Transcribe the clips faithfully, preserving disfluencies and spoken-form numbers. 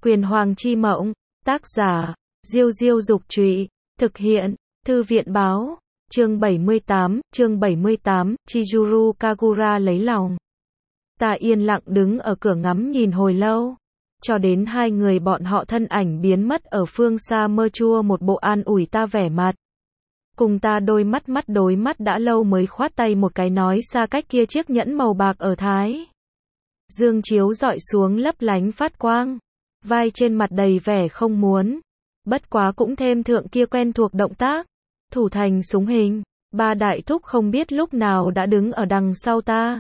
Quyền Hoàng Chi Mộng, tác giả, Diêu Diêu Dục Trụy, thực hiện, Thư viện Báo, chương bảy mươi tám, chương bảy mươi tám, Chizuru Kagura lấy lòng. Ta yên lặng đứng ở cửa ngắm nhìn hồi lâu, cho đến hai người bọn họ thân ảnh biến mất ở phương xa mơ chua một bộ an ủi ta vẻ mặt. Cùng ta đôi mắt mắt đối mắt đã lâu mới khoát tay một cái nói xa cách kia chiếc nhẫn màu bạc ở thái dương chiếu dọi xuống lấp lánh phát quang, vai trên mặt đầy vẻ không muốn, bất quá cũng thêm thượng kia quen thuộc động tác, thủ thành súng hình. Ba đại thúc không biết lúc nào đã đứng ở đằng sau ta.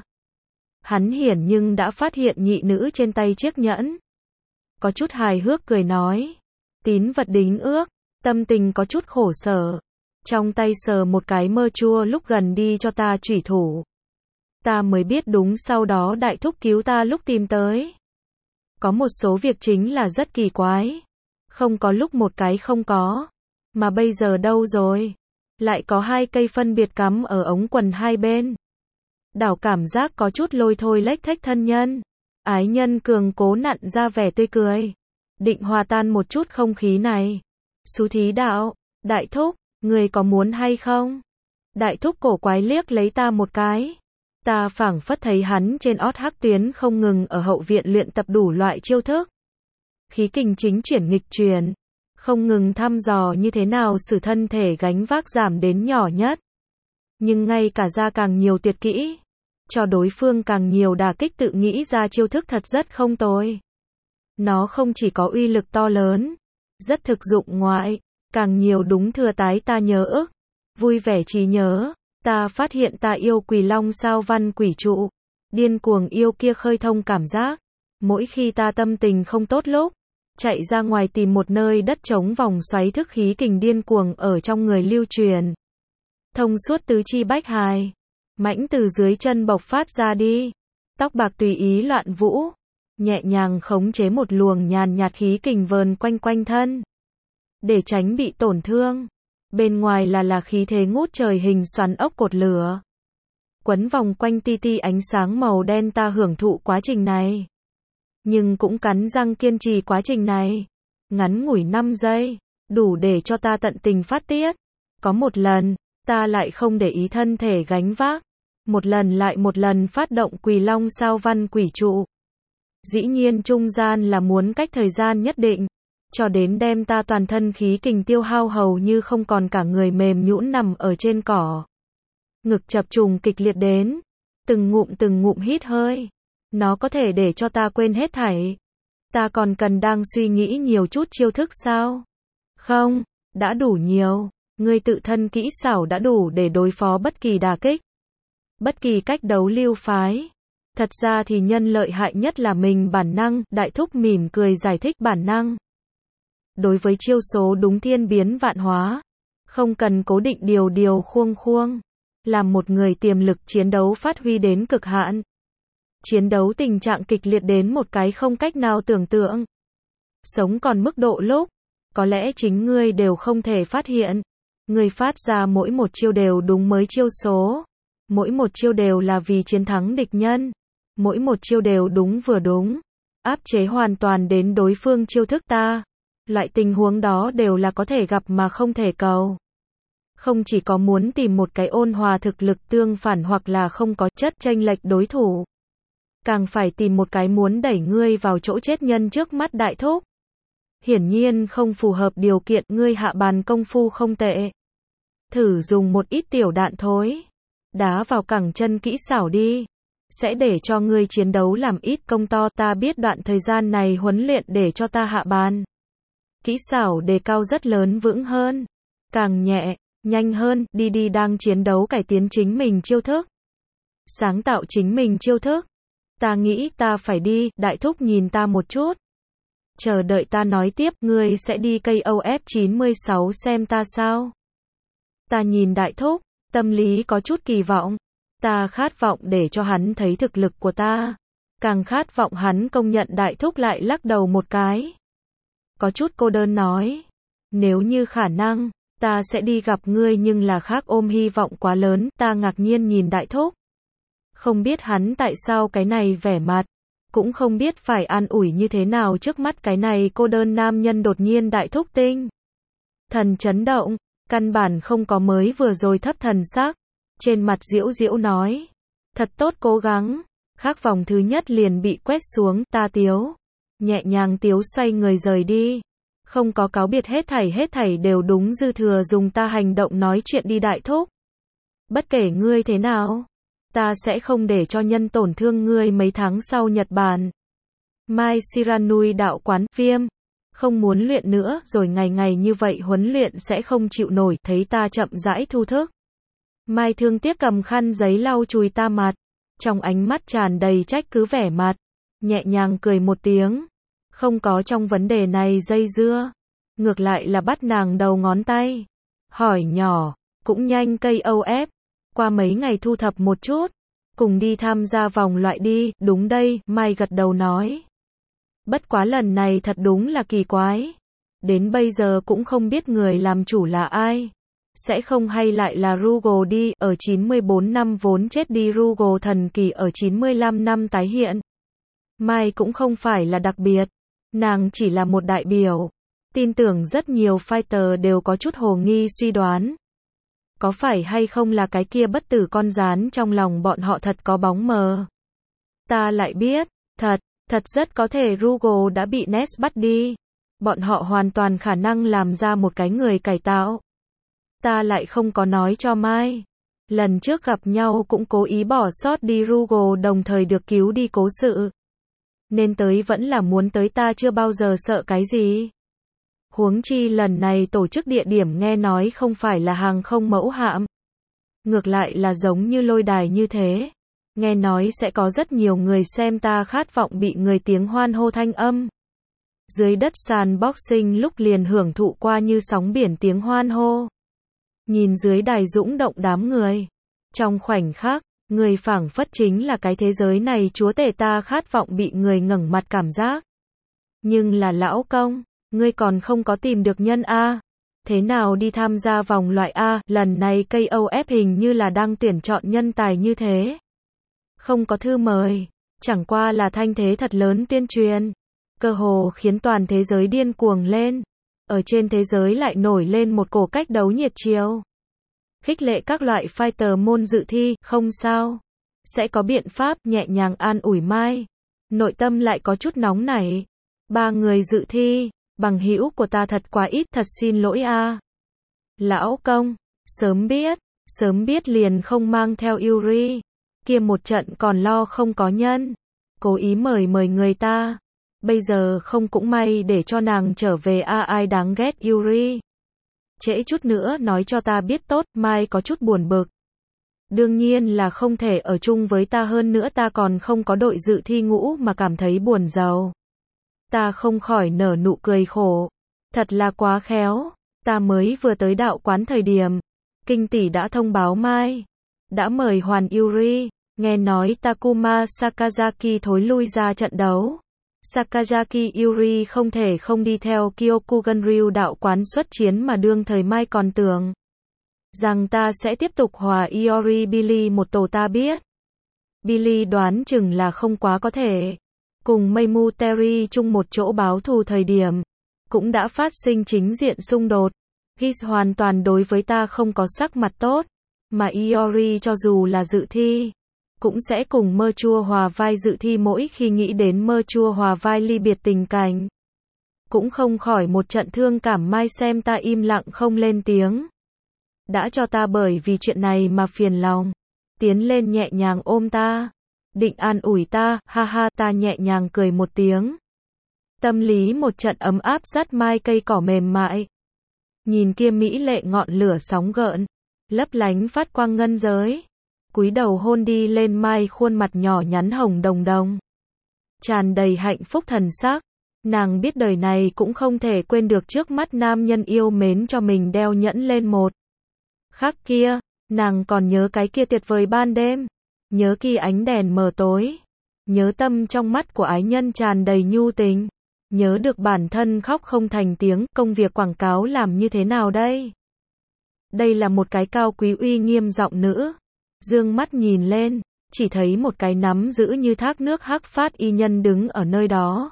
Hắn hiển nhưng đã phát hiện nhị nữ trên tay chiếc nhẫn. Có chút hài hước cười nói, tín vật đính ước, tâm tình có chút khổ sở. Trong tay sờ một cái mơ chua lúc gần đi cho ta chủy thủ. Ta mới biết đúng sau đó đại thúc cứu ta lúc tìm tới. Có một số việc chính là rất kỳ quái. Không có lúc một cái không có. Mà bây giờ đâu rồi? Lại có hai cây phân biệt cắm ở ống quần hai bên. Đảo cảm giác có chút lôi thôi lếch thếch thân nhân. Ái nhân cường cố nặn ra vẻ tươi cười. Định hòa tan một chút không khí này. Xú thí đạo, đại thúc, người có muốn hay không? Đại thúc cổ quái liếc lấy ta một cái. Ta phảng phất thấy hắn trên ót hắc tuyến không ngừng ở hậu viện luyện tập đủ loại chiêu thức. Khí kình chính chuyển nghịch chuyển. Không ngừng thăm dò như thế nào sử thân thể gánh vác giảm đến nhỏ nhất. Nhưng ngay cả ra càng nhiều tuyệt kỹ. Cho đối phương càng nhiều đả kích tự nghĩ ra chiêu thức thật rất không tồi. Nó không chỉ có uy lực to lớn. Rất thực dụng ngoại. Càng nhiều đúng thừa tái ta nhớ ức. Vui vẻ trí nhớ. Ta phát hiện ta yêu Quỳ Long sao văn quỷ trụ. Điên cuồng yêu kia khơi thông cảm giác. Mỗi khi ta tâm tình không tốt lúc. Chạy ra ngoài tìm một nơi đất trống vòng xoáy thức khí kình điên cuồng ở trong người lưu truyền. Thông suốt tứ chi bách hài. Mãnh từ dưới chân bộc phát ra đi. Tóc bạc tùy ý loạn vũ. Nhẹ nhàng khống chế một luồng nhàn nhạt khí kình vờn quanh quanh thân. Để tránh bị tổn thương. Bên ngoài là là khí thế ngút trời hình xoắn ốc cột lửa. Quấn vòng quanh ti ti ánh sáng màu đen ta hưởng thụ quá trình này. Nhưng cũng cắn răng kiên trì quá trình này. Ngắn ngủi năm giây. Đủ để cho ta tận tình phát tiết. Có một lần, ta lại không để ý thân thể gánh vác. Một lần lại một lần phát động Quỳ Long sao văn quỷ trụ. Dĩ nhiên trung gian là muốn cách thời gian nhất định. Cho đến đem ta toàn thân khí kình tiêu hao hầu như không còn cả người mềm nhũn nằm ở trên cỏ. Ngực chập trùng kịch liệt đến. Từng ngụm từng ngụm hít hơi. Nó có thể để cho ta quên hết thảy. Ta còn cần đang suy nghĩ nhiều chút chiêu thức sao? Không, đã đủ nhiều. Ngươi tự thân kỹ xảo đã đủ để đối phó bất kỳ đả kích. Bất kỳ cách đấu lưu phái. Thật ra thì nhân lợi hại nhất là mình bản năng. Đại thúc mỉm cười giải thích bản năng. Đối với chiêu số đúng thiên biến vạn hóa. Không cần cố định điều điều khuông khuông. Làm một người tiềm lực chiến đấu phát huy đến cực hạn. Chiến đấu tình trạng kịch liệt đến một cái không cách nào tưởng tượng. Sống còn mức độ lúc. Có lẽ chính ngươi đều không thể phát hiện. Ngươi phát ra mỗi một chiêu đều đúng mới chiêu số. Mỗi một chiêu đều là vì chiến thắng địch nhân. Mỗi một chiêu đều đúng vừa đúng. Áp chế hoàn toàn đến đối phương chiêu thức ta. Loại tình huống đó đều là có thể gặp mà không thể cầu. Không chỉ có muốn tìm một cái ôn hòa thực lực tương phản hoặc là không có chất chênh lệch đối thủ. Càng phải tìm một cái muốn đẩy ngươi vào chỗ chết nhân trước mắt đại thúc. Hiển nhiên không phù hợp điều kiện ngươi hạ bàn công phu không tệ. Thử dùng một ít tiểu đạn thối. Đá vào cẳng chân kỹ xảo đi. Sẽ để cho ngươi chiến đấu làm ít công to. Ta biết đoạn thời gian này huấn luyện để cho ta hạ bàn. Kỹ xảo đề cao rất lớn vững hơn. Càng nhẹ, nhanh hơn. Đi đi đang chiến đấu cải tiến chính mình chiêu thức. Sáng tạo chính mình chiêu thức. Ta nghĩ ta phải đi. Đại thúc nhìn ta một chút. Chờ đợi ta nói tiếp. Ngươi sẽ đi cây O F chín mươi sáu xem ta sao? Ta nhìn đại thúc. Tâm lý có chút kỳ vọng. Ta khát vọng để cho hắn thấy thực lực của ta. Càng khát vọng hắn công nhận đại thúc lại lắc đầu một cái. Có chút cô đơn nói. Nếu như khả năng, ta sẽ đi gặp ngươi nhưng là khác ôm hy vọng quá lớn. Ta ngạc nhiên nhìn đại thúc. Không biết hắn tại sao cái này vẻ mặt. cũng không biết phải an ủi như thế nào trước mắt cái này cô đơn nam nhân đột nhiên đại thúc tinh. Thần chấn động, căn bản không có mới vừa rồi thấp thần sắc, trên mặt diễu diễu nói. Thật tốt cố gắng, khác vòng thứ nhất liền bị quét xuống, ta Tiếu. Nhẹ nhàng Tiếu xoay người rời đi. Không có cáo biệt hết thảy hết thảy đều đúng dư thừa dùng ta hành động nói chuyện đi đại thúc. Bất kể ngươi thế nào, ta sẽ không để cho nhân tổn thương ngươi mấy tháng sau Nhật Bản. Mai Shiranui đạo quán, viêm. Không muốn luyện nữa, rồi ngày ngày như vậy huấn luyện sẽ không chịu nổi, thấy ta chậm rãi thu thức. Mai thương tiếc cầm khăn giấy lau chùi ta mặt, trong ánh mắt tràn đầy trách cứ vẻ mặt, nhẹ nhàng cười một tiếng, không có trong vấn đề này dây dưa, ngược lại là bắt nàng đầu ngón tay, hỏi nhỏ, cũng nhanh cây âu ép, qua mấy ngày thu thập một chút, cùng đi tham gia vòng loại đi, đúng đây, Mai gật đầu nói. Bất quá lần này thật đúng là kỳ quái, đến bây giờ cũng không biết người làm chủ là ai. Sẽ không hay lại là Rugal đi, ở chín mươi bốn năm vốn chết đi Rugal thần kỳ ở chín mươi lăm năm tái hiện. Mai cũng không phải là đặc biệt, nàng chỉ là một đại biểu. Tin tưởng rất nhiều fighter đều có chút hồ nghi suy đoán. Có phải hay không là cái kia bất tử con rán trong lòng bọn họ thật có bóng mờ. Ta lại biết, thật, thật rất có thể Rugal đã bị Ness bắt đi. Bọn họ hoàn toàn khả năng làm ra một cái người cải tạo. Ta lại không có nói cho Mai. Lần trước gặp nhau cũng cố ý bỏ sót đi Rugal đồng thời được cứu đi cố sự. Nên tới vẫn là muốn tới ta chưa bao giờ sợ cái gì. Huống chi lần này tổ chức địa điểm nghe nói không phải là hàng không mẫu hạm. Ngược lại là giống như lôi đài như thế. Nghe nói sẽ có rất nhiều người xem ta khát vọng bị người tiếng hoan hô thanh âm. Dưới đất sàn boxing lúc liền hưởng thụ qua như sóng biển tiếng hoan hô. Nhìn dưới đài dũng động đám người. Trong khoảnh khắc, người phảng phất chính là cái thế giới này chúa tể ta khát vọng bị người ngẩng mặt cảm giác. Nhưng là lão công, ngươi còn không có tìm được nhân A. Thế nào đi tham gia vòng loại A, lần này ca o ép hình như là đang tuyển chọn nhân tài như thế. Không có thư mời, chẳng qua là thanh thế thật lớn tuyên truyền. Cơ hồ khiến toàn thế giới điên cuồng lên. Ở trên thế giới lại nổi lên một cổ cách đấu nhiệt chiều. Khích lệ các loại fighter môn dự thi, không sao. Sẽ có biện pháp, nhẹ nhàng an ủi Mai. Nội tâm lại có chút nóng nảy. Ba người dự thi, bằng hữu của ta thật quá ít, thật xin lỗi a. Lão công, sớm biết, sớm biết liền không mang theo Yuri. Kia một trận còn lo không có nhân. Cố ý mời mời người ta. Bây giờ không cũng may để cho nàng trở về a à, ai đáng ghét Yuri. Trễ chút nữa nói cho ta biết tốt, Mai có chút buồn bực. Đương nhiên là không thể ở chung với ta hơn nữa ta còn không có đội dự thi ngũ mà cảm thấy buồn giàu. Ta không khỏi nở nụ cười khổ. Thật là quá khéo. Ta mới vừa tới đạo quán thời điểm. Kinh tỷ đã thông báo Mai. Đã mời Hoàn Yuri. Nghe nói Takuma Sakazaki thối lui ra trận đấu. Sakazaki Yuri không thể không đi theo Kyokugan-ryu đạo quán xuất chiến mà đương thời Mai còn tưởng rằng ta sẽ tiếp tục hòa Iori Billy một tổ ta biết. Billy đoán chừng là không quá có thể. Cùng Meimu Terry chung một chỗ báo thù thời điểm. Cũng đã phát sinh chính diện xung đột. Giz hoàn toàn đối với ta không có sắc mặt tốt. Mà Iori cho dù là dự thi. Cũng sẽ cùng mơ chua hòa vai dự thi mỗi khi nghĩ đến mơ chua hòa vai ly biệt tình cảnh. Cũng không khỏi một trận thương cảm Mai xem ta im lặng không lên tiếng. Đã cho ta bởi vì chuyện này mà phiền lòng. Tiến lên nhẹ nhàng ôm ta. Định an ủi ta, ha ha ta nhẹ nhàng cười một tiếng. Tâm lý một trận ấm áp dắt Mai cây cỏ mềm mại. Nhìn kia mỹ lệ ngọn lửa sóng gợn. Lấp lánh phát quang ngân giới. Cúi đầu hôn đi lên Mai khuôn mặt nhỏ nhắn hồng đồng đồng. Tràn đầy hạnh phúc thần sắc. Nàng biết đời này cũng không thể quên được trước mắt nam nhân yêu mến cho mình đeo nhẫn lên một khắc kia. Nàng còn nhớ cái kia tuyệt vời ban đêm. Nhớ khi ánh đèn mờ tối. Nhớ tâm trong mắt của ái nhân tràn đầy nhu tình. Nhớ được bản thân khóc không thành tiếng. Công việc quảng cáo làm như thế nào đây? Đây là một cái cao quý uy nghiêm giọng nữ. Dương mắt nhìn lên, chỉ thấy một cái nắm giữ như thác nước hắc phát y nhân đứng ở nơi đó.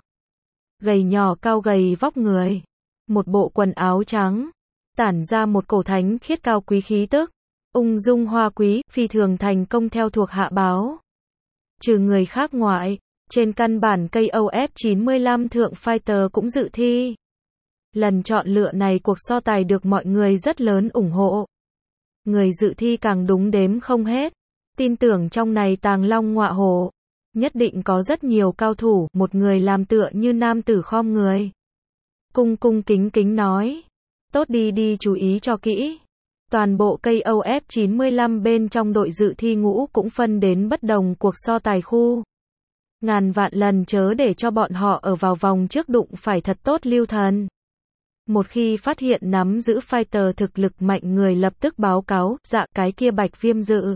Gầy nhỏ cao gầy vóc người, một bộ quần áo trắng, tản ra một cổ thánh khiết cao quý khí tức, ung dung hoa quý, phi thường thành công theo thuộc hạ báo. Trừ người khác ngoại, trên căn bản cây O F chín mươi lăm thượng fighter cũng dự thi. Lần chọn lựa này cuộc so tài được mọi người rất lớn ủng hộ. Người dự thi càng đúng đếm không hết. Tin tưởng trong này tàng long ngọa hổ. Nhất định có rất nhiều cao thủ, một người làm tựa như nam tử khom người. Cung cung kính kính nói. Tốt đi đi chú ý cho kỹ. Toàn bộ cây O F chín mươi lăm bên trong đội dự thi ngũ cũng phân đến bất đồng cuộc so tài khu. Ngàn vạn lần chớ để cho bọn họ ở vào vòng trước đụng phải thật tốt lưu thần. Một khi phát hiện nắm giữ fighter thực lực mạnh người lập tức báo cáo, dạ cái kia Bạch Viêm dự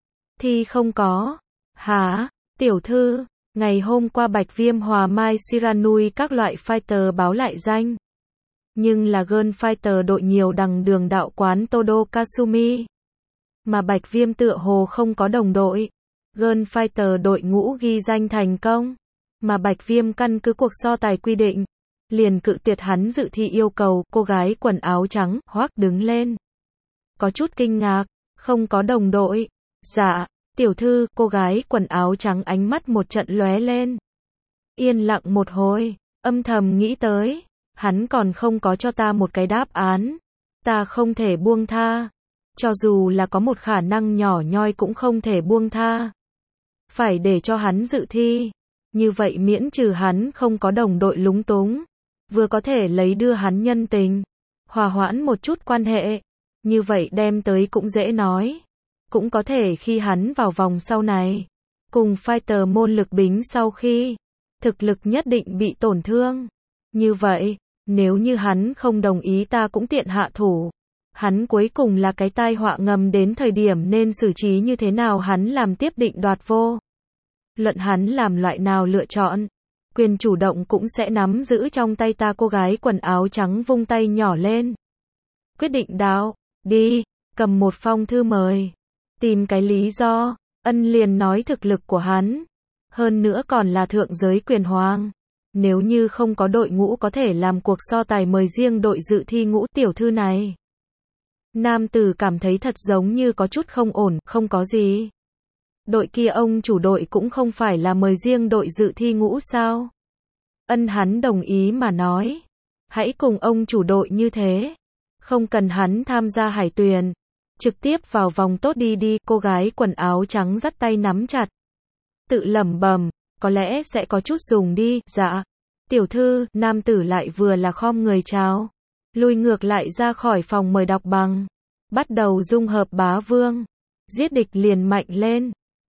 thi không có. Hả? Tiểu thư, ngày hôm qua Bạch Viêm Hòa Mai Shiranui các loại fighter báo lại danh. Nhưng là Gun fighter đội nhiều đằng đường đạo quán Todo Kasumi. Mà Bạch Viêm tựa hồ không có đồng đội. Gun fighter đội ngũ ghi danh thành công. Mà Bạch Viêm căn cứ cuộc so tài quy định. Liền cự tuyệt hắn dự thi yêu cầu, cô gái quần áo trắng, hoác đứng lên. Có chút kinh ngạc, không có đồng đội. Dạ, tiểu thư, cô gái quần áo trắng ánh mắt một trận lóe lên. Yên lặng một hồi, âm thầm nghĩ tới. Hắn còn không có cho ta một cái đáp án. Ta không thể buông tha. Cho dù là có một khả năng nhỏ nhoi cũng không thể buông tha. Phải để cho hắn dự thi. Như vậy miễn trừ hắn không có đồng đội lúng túng. Vừa có thể lấy đưa hắn nhân tình. Hòa hoãn một chút quan hệ. Như vậy đem tới cũng dễ nói. Cũng có thể khi hắn vào vòng sau này. Cùng fighter môn lực bính sau khi. Thực lực nhất định bị tổn thương. Như vậy, nếu như hắn không đồng ý ta cũng tiện hạ thủ. Hắn cuối cùng là cái tai họa ngầm đến thời điểm nên xử trí như thế nào hắn làm tiếp định đoạt vô. Luận hắn làm loại nào lựa chọn. Quyền chủ động cũng sẽ nắm giữ trong tay ta. Cô gái quần áo trắng vung tay nhỏ lên. Quyết định đạo, đi, cầm một phong thư mời. Tìm cái lý do, ân liền nói thực lực của hắn. Hơn nữa còn là thượng giới quyền hoàng. Nếu như không có đội ngũ có thể làm cuộc so tài mời riêng đội dự thi ngũ tiểu thư này. Nam tử cảm thấy thật giống như có chút không ổn, không có gì. Đội kia ông chủ đội cũng không phải là mời riêng đội dự thi ngũ sao? Ân hắn đồng ý mà nói. Hãy cùng ông chủ đội như thế. Không cần hắn tham gia hải tuyền. Trực tiếp vào vòng tốt đi đi. Cô gái quần áo trắng dắt tay nắm chặt. Tự lẩm bẩm, có lẽ sẽ có chút dùng đi. Dạ. Tiểu thư, nam tử lại vừa là khom người chào. Lui ngược lại ra khỏi phòng mời đọc bằng. Bắt đầu dung hợp bá vương. Giết địch liền mạnh lên.